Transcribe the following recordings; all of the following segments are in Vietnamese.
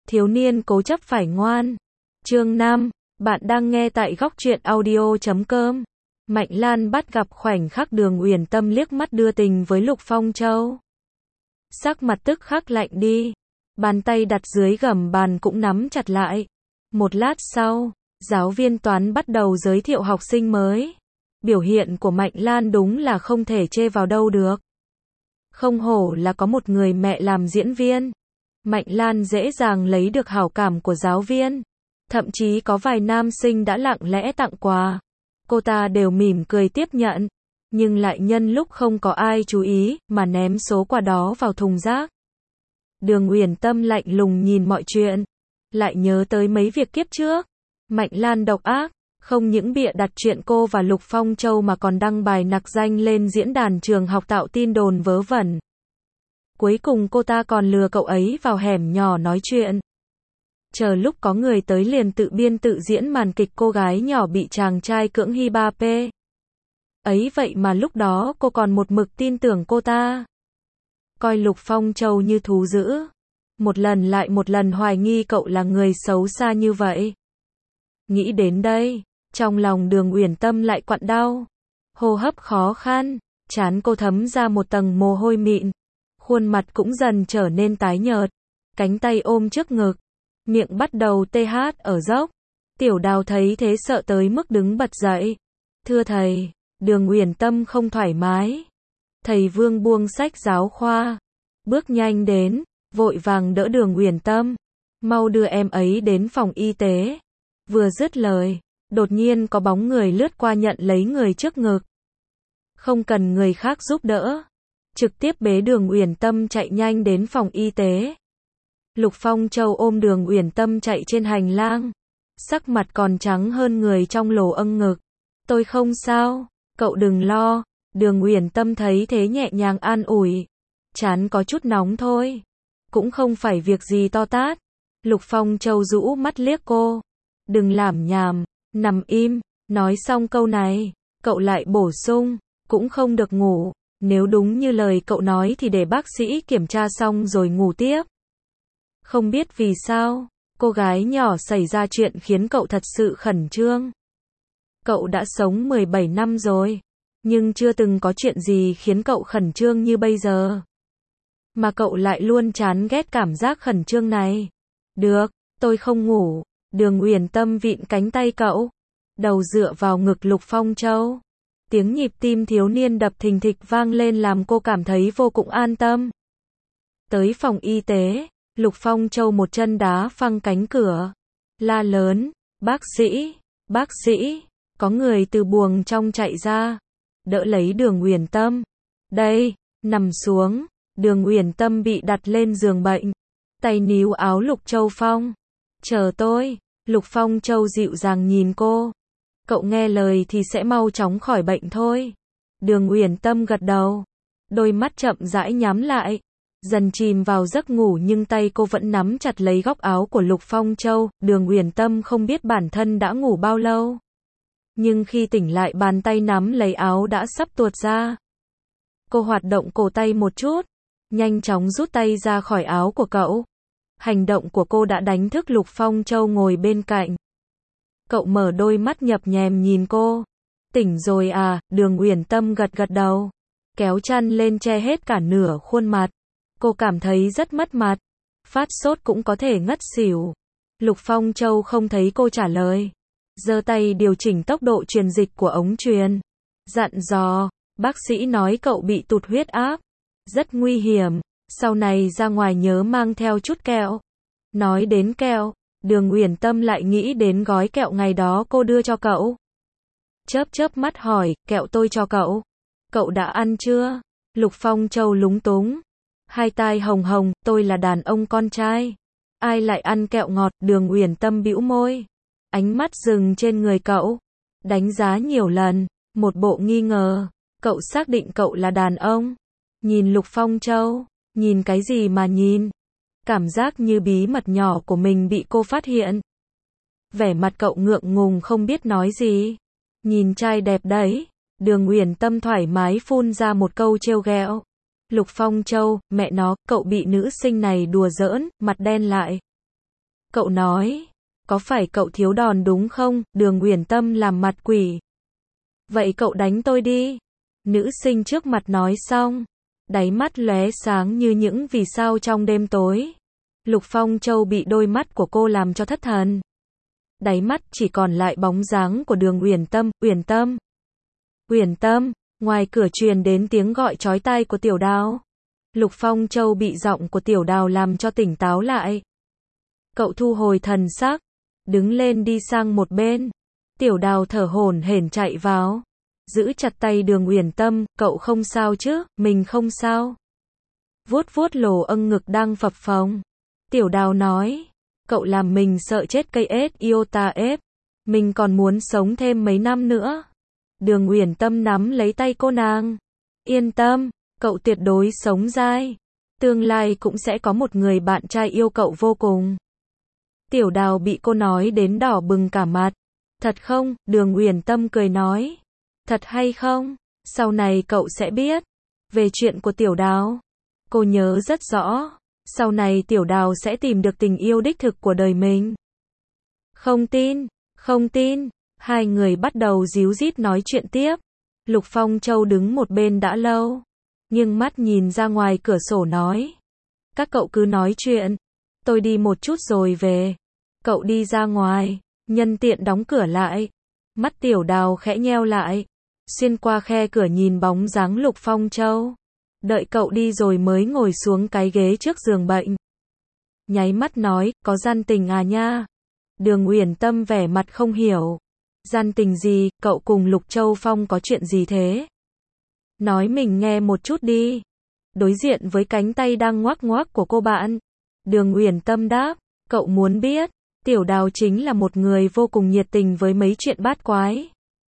Thiếu niên cố chấp phải ngoan. Chương 5, bạn đang nghe tại góc truyện audio.com. Mạnh Lan bắt gặp khoảnh khắc Đường Uyển Tâm liếc mắt đưa tình với Lục Phong Châu. Sắc mặt tức khắc lạnh đi. Bàn tay đặt dưới gầm bàn cũng nắm chặt lại. Một lát sau, giáo viên toán bắt đầu giới thiệu học sinh mới. Biểu hiện của Mạnh Lan đúng là không thể chê vào đâu được. Không hổ là có một người mẹ làm diễn viên. Mạnh Lan dễ dàng lấy được hảo cảm của giáo viên. Thậm chí có vài nam sinh đã lặng lẽ tặng quà. Cô ta đều mỉm cười tiếp nhận. Nhưng lại nhân lúc không có ai chú ý, mà ném số quà đó vào thùng rác. Đường Uyển Tâm lạnh lùng nhìn mọi chuyện. Lại nhớ tới mấy việc kiếp trước. Mạnh Lan độc ác. Không những bịa đặt chuyện cô và Lục Phong Châu mà còn đăng bài nặc danh lên diễn đàn trường học tạo tin đồn vớ vẩn. Cuối cùng cô ta còn lừa cậu ấy vào hẻm nhỏ nói chuyện. Chờ lúc có người tới liền tự biên tự diễn màn kịch cô gái nhỏ bị chàng trai cưỡng hi 3P. Ấy vậy mà lúc đó cô còn một mực tin tưởng cô ta. Coi Lục Phong Châu như thú dữ. Một lần lại một lần hoài nghi cậu là người xấu xa như vậy. Nghĩ đến đây, trong lòng Đường Uyển Tâm lại quặn đau. Hô hấp khó khăn, trán cô thấm ra một tầng mồ hôi mịn. Khuôn mặt cũng dần trở nên tái nhợt. Cánh tay ôm trước ngực. Miệng bắt đầu tê hát ở dốc. Tiểu Đào thấy thế sợ tới mức đứng bật dậy. Thưa thầy, Đường Uyển Tâm không thoải mái. Thầy Vương buông sách giáo khoa. Bước nhanh đến, vội vàng đỡ Đường Uyển Tâm. Mau đưa em ấy đến phòng y tế. Vừa dứt lời, đột nhiên có bóng người lướt qua nhận lấy người trước ngực. Không cần người khác giúp đỡ. Trực tiếp bế Đường Uyển Tâm chạy nhanh đến phòng y tế. Lục Phong Châu ôm Đường Uyển Tâm chạy trên hành lang. Sắc mặt còn trắng hơn người trong lồ âng ngực. Tôi không sao, cậu đừng lo. Đường Uyển Tâm thấy thế nhẹ nhàng an ủi. Trán có chút nóng thôi. Cũng không phải việc gì to tát. Lục Phong Châu rũ mắt liếc cô. Đừng lảm nhảm, nằm im. Nói xong câu này, cậu lại bổ sung. Cũng không được ngủ. Nếu đúng như lời cậu nói thì để bác sĩ kiểm tra xong rồi ngủ tiếp. Không biết vì sao, cô gái nhỏ xảy ra chuyện khiến cậu thật sự khẩn trương. Cậu đã sống 17 năm rồi, nhưng chưa từng có chuyện gì khiến cậu khẩn trương như bây giờ. Mà cậu lại luôn chán ghét cảm giác khẩn trương này. Được, tôi không ngủ. Đường Uyển Tâm vịn cánh tay cậu, đầu dựa vào ngực Lục Phong Châu. Tiếng nhịp tim thiếu niên đập thình thịch vang lên làm cô cảm thấy vô cùng an tâm. Tới phòng y tế, Lục Phong Châu một chân đá phăng cánh cửa. La lớn, bác sĩ, có người từ buồng trong chạy ra. Đỡ lấy Đường Uyển Tâm. Đây, nằm xuống. Đường Uyển Tâm bị đặt lên giường bệnh. Tay níu áo Lục Châu Phong. Chờ tôi. Lục Phong Châu dịu dàng nhìn cô. Cậu nghe lời thì sẽ mau chóng khỏi bệnh thôi. Đường Uyển Tâm gật đầu. Đôi mắt chậm rãi nhắm lại. Dần chìm vào giấc ngủ nhưng tay cô vẫn nắm chặt lấy góc áo của Lục Phong Châu. Đường Uyển Tâm không biết bản thân đã ngủ bao lâu. Nhưng khi tỉnh lại bàn tay nắm lấy áo đã sắp tuột ra. Cô hoạt động cổ tay một chút. Nhanh chóng rút tay ra khỏi áo của cậu. Hành động của cô đã đánh thức Lục Phong Châu ngồi bên cạnh. Cậu mở đôi mắt nhập nhèm nhìn cô. Tỉnh rồi à? Đường Uyển Tâm gật gật đầu. Kéo chăn lên che hết cả nửa khuôn mặt. Cô cảm thấy rất mất mặt. Phát sốt cũng có thể ngất xỉu. Lục Phong Châu không thấy cô trả lời. Giơ tay điều chỉnh tốc độ truyền dịch của ống truyền. Dặn dò, bác sĩ nói cậu bị tụt huyết áp. Rất nguy hiểm. Sau này ra ngoài nhớ mang theo chút kẹo. Nói đến kẹo, Đường Uyển Tâm lại nghĩ đến gói kẹo ngày đó cô đưa cho cậu. Chớp mắt hỏi, kẹo tôi cho cậu. Cậu đã ăn chưa? Lục Phong Châu lúng túng. Hai tai hồng hồng, tôi là đàn ông con trai. Ai lại ăn kẹo ngọt? Đường Uyển Tâm bĩu môi. Ánh mắt dừng trên người cậu. Đánh giá nhiều lần. Một bộ nghi ngờ. Cậu xác định cậu là đàn ông. Nhìn Lục Phong Châu. Nhìn cái gì mà nhìn? Cảm giác như bí mật nhỏ của mình bị cô phát hiện. Vẻ mặt cậu ngượng ngùng không biết nói gì. Nhìn trai đẹp đấy. Đường Uyển Tâm thoải mái phun ra một câu trêu ghẹo. Lục Phong Châu, mẹ nó, cậu bị nữ sinh này đùa giỡn, mặt đen lại. Cậu nói, có phải cậu thiếu đòn đúng không? Đường Uyển Tâm làm mặt quỷ. Vậy cậu đánh tôi đi. Nữ sinh trước mặt nói xong, đáy mắt lóe sáng như những vì sao trong đêm tối. Lục Phong Châu bị đôi mắt của cô làm cho thất thần. Đáy mắt chỉ còn lại bóng dáng của Đường Uyển Tâm. Uyển Tâm, Uyển Tâm. Ngoài cửa truyền đến tiếng gọi chói tai của Tiểu Đào. Lục Phong Châu bị giọng của Tiểu Đào làm cho tỉnh táo lại. Cậu thu hồi thần sắc, đứng lên đi sang một bên. Tiểu Đào thở hổn hển chạy vào, giữ chặt tay Đường Uyển Tâm. Cậu không sao chứ? Mình không sao. Vuốt vuốt lỗ âng ngực đang phập phồng. Tiểu Đào nói, cậu làm mình sợ chết cây ết iota ép. Mình còn muốn sống thêm mấy năm nữa. Đường Uyển Tâm nắm lấy tay cô nàng. Yên tâm, cậu tuyệt đối sống dai. Tương lai cũng sẽ có một người bạn trai yêu cậu vô cùng. Tiểu Đào bị cô nói đến đỏ bừng cả mặt. Thật không? Đường Uyển Tâm cười nói. Thật hay không? Sau này cậu sẽ biết. Về chuyện của Tiểu Đào, cô nhớ rất rõ. Sau này Tiểu Đào sẽ tìm được tình yêu đích thực của đời mình. Không tin, không tin. Hai người bắt đầu díu dít nói chuyện tiếp. Lục Phong Châu đứng một bên đã lâu, nhưng mắt nhìn ra ngoài cửa sổ nói. Các cậu cứ nói chuyện. Tôi đi một chút rồi về. Cậu đi ra ngoài, nhân tiện đóng cửa lại. Mắt Tiểu Đào khẽ nheo lại, xuyên qua khe cửa nhìn bóng dáng Lục Phong Châu. Đợi cậu đi rồi mới ngồi xuống cái ghế trước giường bệnh. Nháy mắt nói, có gian tình à nha. Đường Uyển Tâm vẻ mặt không hiểu. Gian tình gì? Cậu cùng Lục Châu Phong có chuyện gì thế? Nói mình nghe một chút đi. Đối diện với cánh tay đang ngoắc ngoắc của cô bạn, Đường Uyển Tâm đáp, cậu muốn biết, Tiểu Đào chính là một người vô cùng nhiệt tình với mấy chuyện bát quái.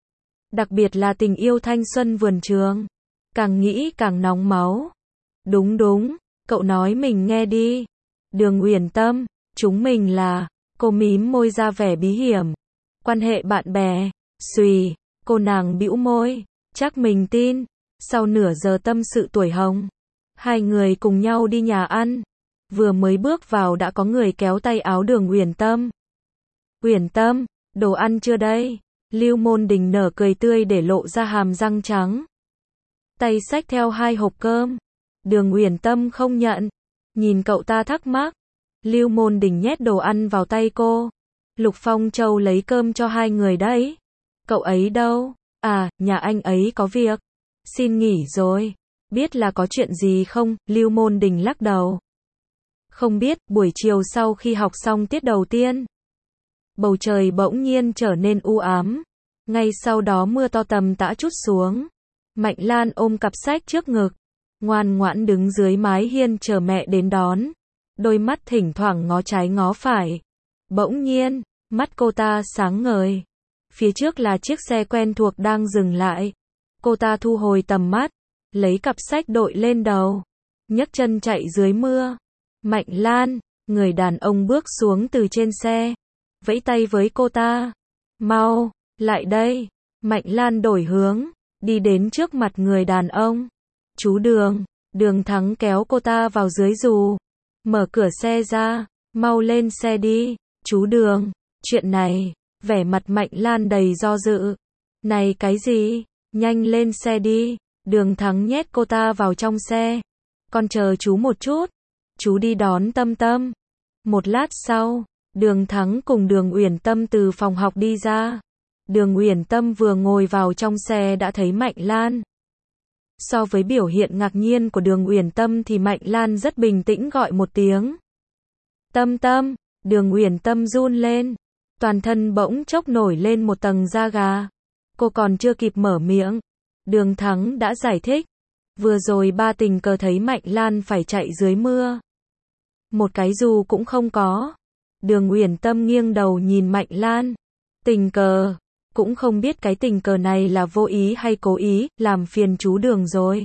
Đặc biệt là tình yêu thanh xuân vườn trường. Càng nghĩ càng nóng máu. Đúng đúng, cậu nói mình nghe đi. Đường Uyển Tâm, chúng mình là, cô mím môi ra vẻ bí hiểm. Quan hệ bạn bè, xùy, cô nàng bĩu môi, chắc mình tin. Sau nửa giờ tâm sự tuổi hồng, hai người cùng nhau đi nhà ăn. Vừa mới bước vào đã có người kéo tay áo Đường Uyển Tâm. Uyển Tâm, đồ ăn chưa đây? Lưu Môn Đình nở cười tươi để lộ ra hàm răng trắng. Tay xách theo 2 hộp cơm. Đường Uyển Tâm không nhận. Nhìn cậu ta thắc mắc. Lưu Môn Đình nhét đồ ăn vào tay cô. Lục Phong Châu lấy cơm cho hai người đấy. Cậu ấy đâu? À, nhà anh ấy có việc. Xin nghỉ rồi. Biết là có chuyện gì không? Lưu Môn Đình lắc đầu. Không biết. Buổi chiều sau khi học xong tiết đầu tiên, bầu trời bỗng nhiên trở nên u ám. Ngay sau đó mưa to tầm tã trút xuống. Mạnh Lan ôm cặp sách trước ngực, ngoan ngoãn đứng dưới mái hiên chờ mẹ đến đón. Đôi mắt thỉnh thoảng ngó trái ngó phải. Bỗng nhiên, mắt cô ta sáng ngời. Phía trước là chiếc xe quen thuộc đang dừng lại. Cô ta thu hồi tầm mắt, lấy cặp sách đội lên đầu, nhấc chân chạy dưới mưa. Mạnh Lan, người đàn ông bước xuống từ trên xe, vẫy tay với cô ta. Mau, lại đây. Mạnh Lan đổi hướng, đi đến trước mặt người đàn ông. Chú Đường. Đường Thắng kéo cô ta vào dưới dù, mở cửa xe ra. Mau lên xe đi, chú Đường. Chuyện này, vẻ mặt Mạnh Lan đầy do dự. Này cái gì? Nhanh lên xe đi. Đường Thắng nhét cô ta vào trong xe. Con chờ chú một chút. Chú đi đón Tâm Tâm. Một lát sau, Đường Thắng cùng Đường Uyển Tâm từ phòng học đi ra. Đường Uyển Tâm vừa ngồi vào trong xe đã thấy Mạnh Lan. So với biểu hiện ngạc nhiên của Đường Uyển Tâm thì Mạnh Lan rất bình tĩnh gọi một tiếng. Tâm Tâm. Đường Uyển Tâm run lên. Toàn thân bỗng chốc nổi lên một tầng da gà. Cô còn chưa kịp mở miệng, Đường Thắng đã giải thích. Vừa rồi ba tình cờ thấy Mạnh Lan phải chạy dưới mưa. Một cái dù cũng không có. Đường Uyển Tâm nghiêng đầu nhìn Mạnh Lan. Tình cờ, cũng không biết cái tình cờ này là vô ý hay cố ý, làm phiền chú Đường rồi.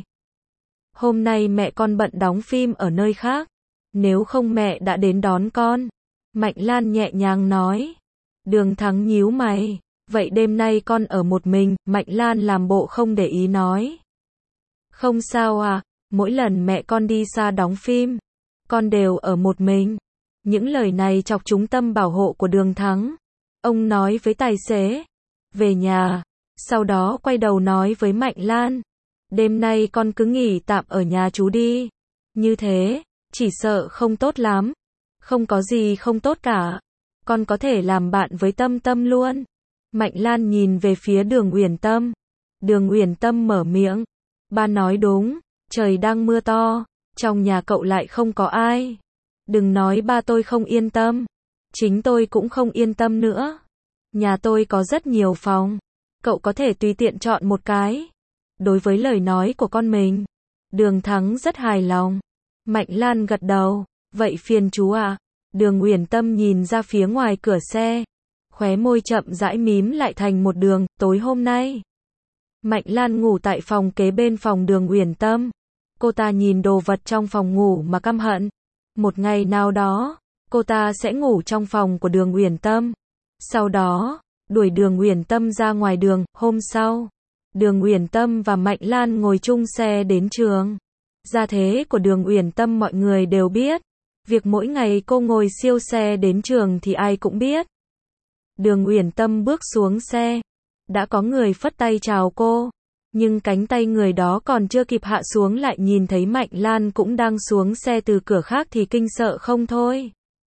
Hôm nay mẹ con bận đóng phim ở nơi khác. Nếu không mẹ đã đến đón con. Mạnh Lan nhẹ nhàng nói. Đường Thắng nhíu mày. Vậy đêm nay con ở một mình. Mạnh Lan làm bộ không để ý nói. Không sao à, mỗi lần mẹ con đi xa đóng phim, con đều ở một mình. Những lời này chọc trúng tâm bảo hộ của Đường Thắng. Ông nói với tài xế, về nhà. Sau đó quay đầu nói với Mạnh Lan, đêm nay con cứ nghỉ tạm ở nhà chú đi. Như thế, chỉ sợ không tốt lắm. Không có gì không tốt cả. Con có thể làm bạn với Tâm Tâm luôn. Mạnh Lan nhìn về phía Đường Uyển Tâm. Đường Uyển Tâm mở miệng. Ba nói đúng, trời đang mưa to, trong nhà cậu lại không có ai. Đừng nói ba tôi không yên tâm. Chính tôi cũng không yên tâm nữa. Nhà tôi có rất nhiều phòng. Cậu có thể tùy tiện chọn một cái. Đối với lời nói của con mình, Đường Thắng rất hài lòng. Mạnh Lan gật đầu. Vậy phiền chú ạ. Đường Uyển Tâm nhìn ra phía ngoài cửa xe. Khóe môi chậm rãi mím lại thành một đường. Tối hôm nay, Mạnh Lan ngủ tại phòng kế bên phòng Đường Uyển Tâm. Cô ta nhìn đồ vật trong phòng ngủ mà căm hận. Một ngày nào đó, cô ta sẽ ngủ trong phòng của Đường Uyển Tâm. Sau đó, đuổi Đường Uyển Tâm ra ngoài đường. Hôm sau, Đường Uyển Tâm và Mạnh Lan ngồi chung xe đến trường. Gia thế của Đường Uyển Tâm mọi người đều biết. Việc mỗi ngày cô ngồi siêu xe đến trường thì ai cũng biết. Đường Uyển Tâm bước xuống xe. Đã có người phất tay chào cô. Nhưng cánh tay người đó còn chưa kịp hạ xuống lại nhìn thấy Mạnh Lan cũng đang xuống xe từ cửa khác thì kinh sợ không thôi.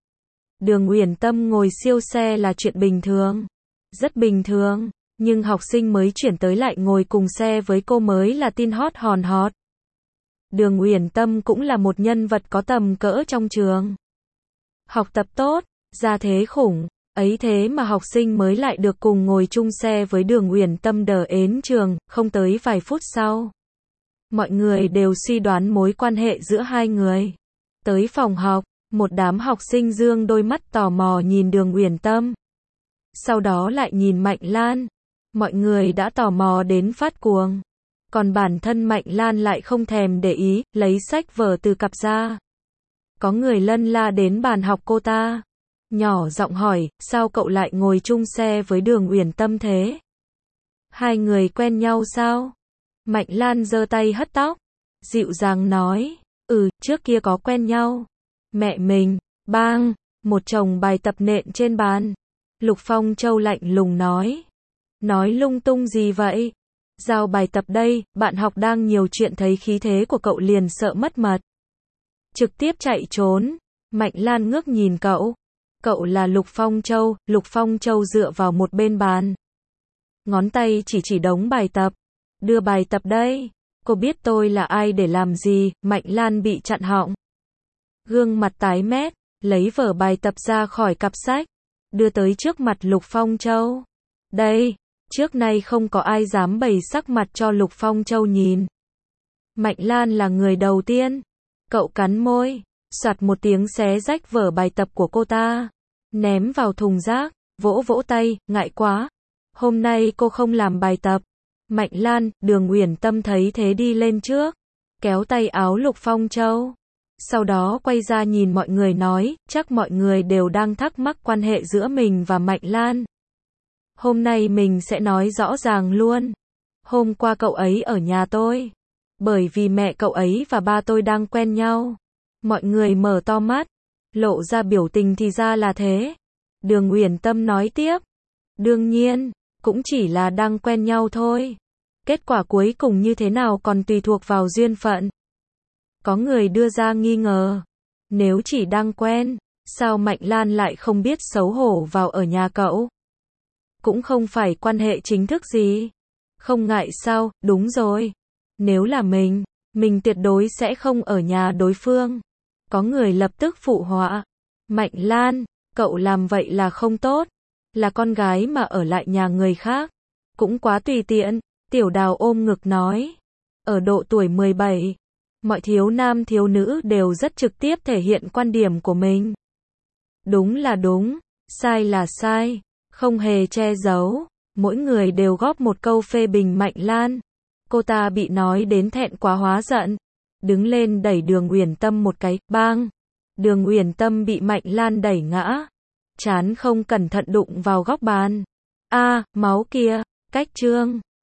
Đường Uyển Tâm ngồi siêu xe là chuyện bình thường. Rất bình thường. Nhưng học sinh mới chuyển tới lại ngồi cùng xe với cô mới là tin hot hòn hot. Đường Uyển Tâm cũng là một nhân vật có tầm cỡ trong trường. Học tập tốt, gia thế khủng. Ấy thế mà học sinh mới lại được cùng ngồi chung xe với Đường Uyển Tâm đờ đến trường. Không tới vài phút sau, mọi người đều suy đoán mối quan hệ giữa hai người. Tới phòng học, một đám học sinh dương đôi mắt tò mò nhìn Đường Uyển Tâm. Sau đó lại nhìn Mạnh Lan. Mọi người đã tò mò đến phát cuồng. Còn bản thân Mạnh Lan lại không thèm để ý, lấy sách vở từ cặp ra. Có người lân la đến bàn học cô ta. Nhỏ giọng hỏi, sao cậu lại ngồi chung xe với Đường Uyển Tâm thế? Hai người quen nhau sao? Mạnh Lan giơ tay hất tóc. Dịu dàng nói, trước kia có quen nhau. Mẹ mình, bang, một chồng bài tập nện trên bàn. Lục Phong Châu lạnh lùng nói. Nói lung tung gì vậy? Giao bài tập đây, bạn học đang nhiều chuyện thấy khí thế của cậu liền sợ mất mật. Trực tiếp chạy trốn. Mạnh Lan ngước nhìn cậu. Cậu là Lục Phong Châu. Lục Phong Châu dựa vào một bên bàn. Ngón tay chỉ đống bài tập. Đưa bài tập đây. Cô biết tôi là ai để làm gì? Mạnh Lan bị chặn họng. Gương mặt tái mét, lấy vở bài tập ra khỏi cặp sách. Đưa tới trước mặt Lục Phong Châu. Đây, trước nay không có ai dám bày sắc mặt cho Lục Phong Châu nhìn. Mạnh Lan là người đầu tiên. Cậu cắn môi, soạt một tiếng xé rách vở bài tập của cô ta. Ném vào thùng rác, vỗ tay, ngại quá. Hôm nay cô không làm bài tập. Mạnh Lan, Đường Uyển Tâm thấy thế đi lên trước. Kéo tay áo Lục Phong Châu. Sau đó quay ra nhìn mọi người nói, chắc mọi người đều đang thắc mắc quan hệ giữa mình và Mạnh Lan. Hôm nay mình sẽ nói rõ ràng luôn. Hôm qua cậu ấy ở nhà tôi. Bởi vì mẹ cậu ấy và ba tôi đang quen nhau. Mọi người mở to mắt. Lộ ra biểu tình thì ra là thế. Đường Uyển Tâm nói tiếp. Đương nhiên, cũng chỉ là đang quen nhau thôi. Kết quả cuối cùng như thế nào còn tùy thuộc vào duyên phận. Có người đưa ra nghi ngờ. Nếu chỉ đang quen, sao Mạnh Lan lại không biết xấu hổ vào ở nhà cậu? Cũng không phải quan hệ chính thức gì. Không ngại sao, đúng rồi. Nếu là mình tuyệt đối sẽ không ở nhà đối phương. Có người lập tức phụ họa. Mạnh Lan, cậu làm vậy là không tốt. Là con gái mà ở lại nhà người khác. Cũng quá tùy tiện. Tiểu Đào ôm ngực nói. Ở độ tuổi 17, mọi thiếu nam thiếu nữ đều rất trực tiếp thể hiện quan điểm của mình. Đúng là đúng, sai là sai, không hề che giấu. Mỗi người đều góp một câu phê bình Mạnh Lan. Cô ta bị nói đến thẹn quá hóa giận. Đứng lên đẩy Đường Uyển Tâm một cái, bang. Đường Uyển Tâm bị Mạnh Lan đẩy ngã. Trán không cẩn thận đụng vào góc bàn. Máu kia, cách chương.